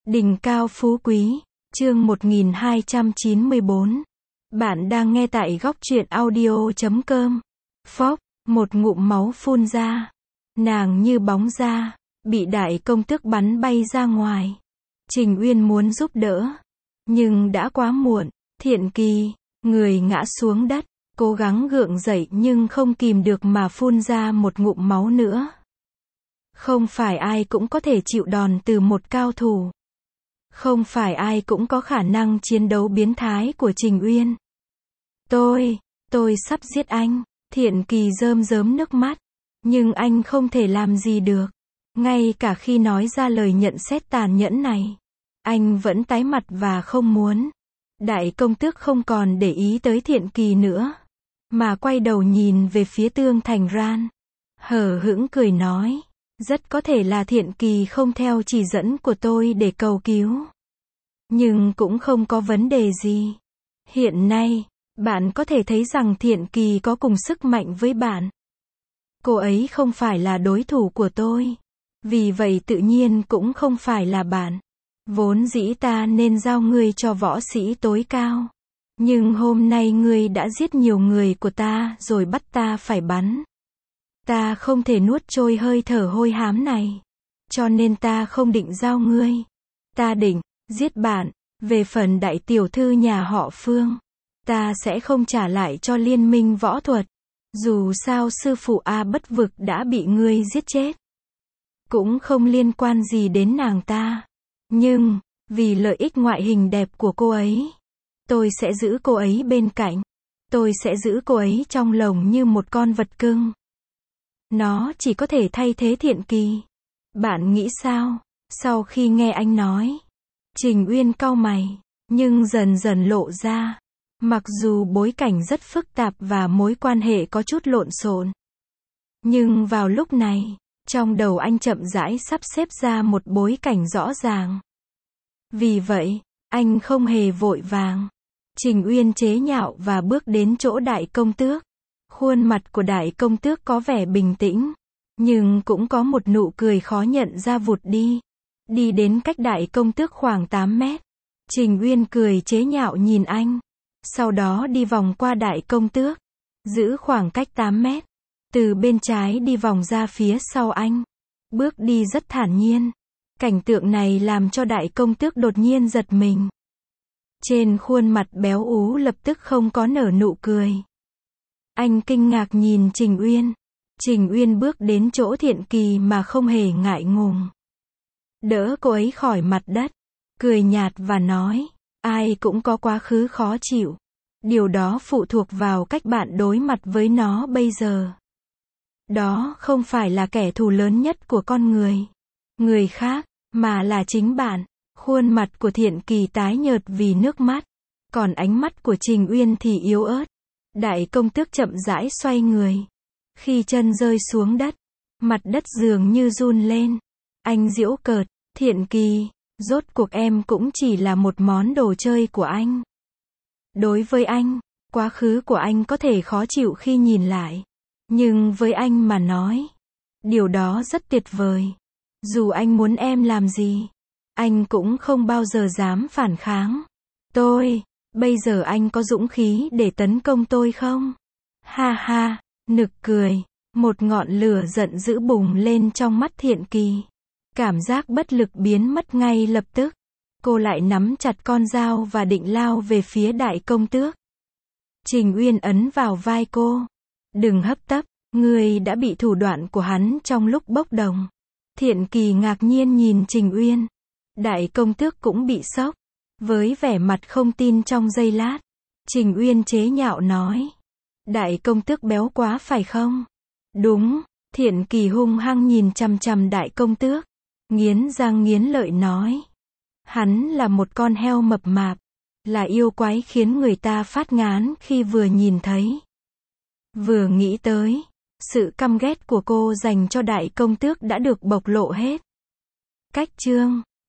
Đỉnh cao phú quý, chương 1294. Bạn đang nghe tại góc truyện audio.com. Phốc, một ngụm máu phun ra. Nàng như bóng ra, bị đại công tước bắn bay ra ngoài. Trình Uyên muốn giúp đỡ, nhưng đã quá muộn. Thiện Kỳ, người ngã xuống đất, cố gắng gượng dậy nhưng không kìm được mà phun ra một ngụm máu nữa. Không phải ai cũng có thể chịu đòn từ một cao thủ. Không phải ai cũng có khả năng chiến đấu biến thái của Trình Uyên. Tôi sắp giết anh. Thiện Kỳ rơm rớm nước mắt. Nhưng anh không thể làm gì được. Ngay cả khi nói ra lời nhận xét tàn nhẫn này, anh vẫn tái mặt và không muốn. Đại công tước không còn để ý tới Thiện Kỳ nữa, mà quay đầu nhìn về phía Tương Thành Ran. Hờ hững cười nói, rất có thể là Thiện Kỳ không theo chỉ dẫn của tôi để cầu cứu. Nhưng cũng không có vấn đề gì. Hiện nay, bạn có thể thấy rằng Thiện Kỳ có cùng sức mạnh với bạn. Cô ấy không phải là đối thủ của tôi. Vì vậy tự nhiên cũng không phải là bạn. Vốn dĩ ta nên giao ngươi cho võ sĩ tối cao. Nhưng hôm nay ngươi đã giết nhiều người của ta rồi bắt ta phải bắn. Ta không thể nuốt trôi hơi thở hôi hám này. Cho nên ta không định giao ngươi. Ta định giết bạn. Về phần đại tiểu thư nhà họ Phương, ta sẽ không trả lại cho liên minh võ thuật. Dù sao sư phụ A Bất Vực đã bị ngươi giết chết. Cũng không liên quan gì đến nàng ta. Nhưng, vì lợi ích ngoại hình đẹp của cô ấy, tôi sẽ giữ cô ấy bên cạnh. Tôi sẽ giữ cô ấy trong lồng như một con vật cưng. Nó chỉ có thể thay thế Thiện Kỳ. Bạn nghĩ sao? Sau khi nghe anh nói, Trình Uyên cau mày, nhưng dần dần lộ ra. Mặc dù bối cảnh rất phức tạp và mối quan hệ có chút lộn xộn. Nhưng vào lúc này, trong đầu anh chậm rãi sắp xếp ra một bối cảnh rõ ràng. Vì vậy, anh không hề vội vàng. Trình Uyên chế nhạo và bước đến chỗ đại công tước. Khuôn mặt của đại công tước có vẻ bình tĩnh, nhưng cũng có một nụ cười khó nhận ra vụt đi. Đi đến cách đại công tước khoảng 8 mét. Trình Uyên cười chế nhạo nhìn anh. Sau đó đi vòng qua đại công tước. Giữ khoảng cách 8 mét. Từ bên trái đi vòng ra phía sau anh. Bước đi rất thản nhiên. Cảnh tượng này làm cho đại công tước đột nhiên giật mình. Trên khuôn mặt béo ú lập tức không có nở nụ cười. Anh kinh ngạc nhìn Trình Uyên. Trình Uyên bước đến chỗ Thiện Kỳ mà không hề ngại ngùng. Đỡ cô ấy khỏi mặt đất. Cười nhạt và nói, ai cũng có quá khứ khó chịu. Điều đó phụ thuộc vào cách bạn đối mặt với nó bây giờ. Đó không phải là kẻ thù lớn nhất của con người khác, mà là chính bạn. Khuôn mặt của Thiện Kỳ tái nhợt vì nước mắt. Còn ánh mắt của Trình Uyên thì yếu ớt. Đại công tước chậm rãi xoay người. Khi chân rơi xuống đất, mặt đất dường như run lên. Anh giễu cợt, Thiện Kỳ, rốt cuộc em cũng chỉ là một món đồ chơi của anh. Đối với anh, quá khứ của anh có thể khó chịu khi nhìn lại. Nhưng với anh mà nói, điều đó rất tuyệt vời. Dù anh muốn em làm gì, anh cũng không bao giờ dám phản kháng. Bây giờ anh có dũng khí để tấn công tôi không? Ha ha, nực cười. Một ngọn lửa giận dữ bùng lên trong mắt Thiện Kỳ. Cảm giác bất lực biến mất ngay lập tức. Cô lại nắm chặt con dao và định lao về phía đại công tước. Trình Uyên ấn vào vai cô. Đừng hấp tấp, ngươi đã bị thủ đoạn của hắn trong lúc bốc đồng. Thiện Kỳ ngạc nhiên nhìn Trình Uyên. Đại công tước cũng bị sốc. Với vẻ mặt không tin trong giây lát, Trình Uyên chế nhạo nói. Đại công tước béo quá phải không? Đúng, Thiện Kỳ hung hăng nhìn chằm chằm đại công tước. Nghiến răng nghiến lợi nói. Hắn là một con heo mập mạp. Là yêu quái khiến người ta phát ngán khi vừa nhìn thấy. Vừa nghĩ tới, sự căm ghét của cô dành cho đại công tước đã được bộc lộ hết. Cách chương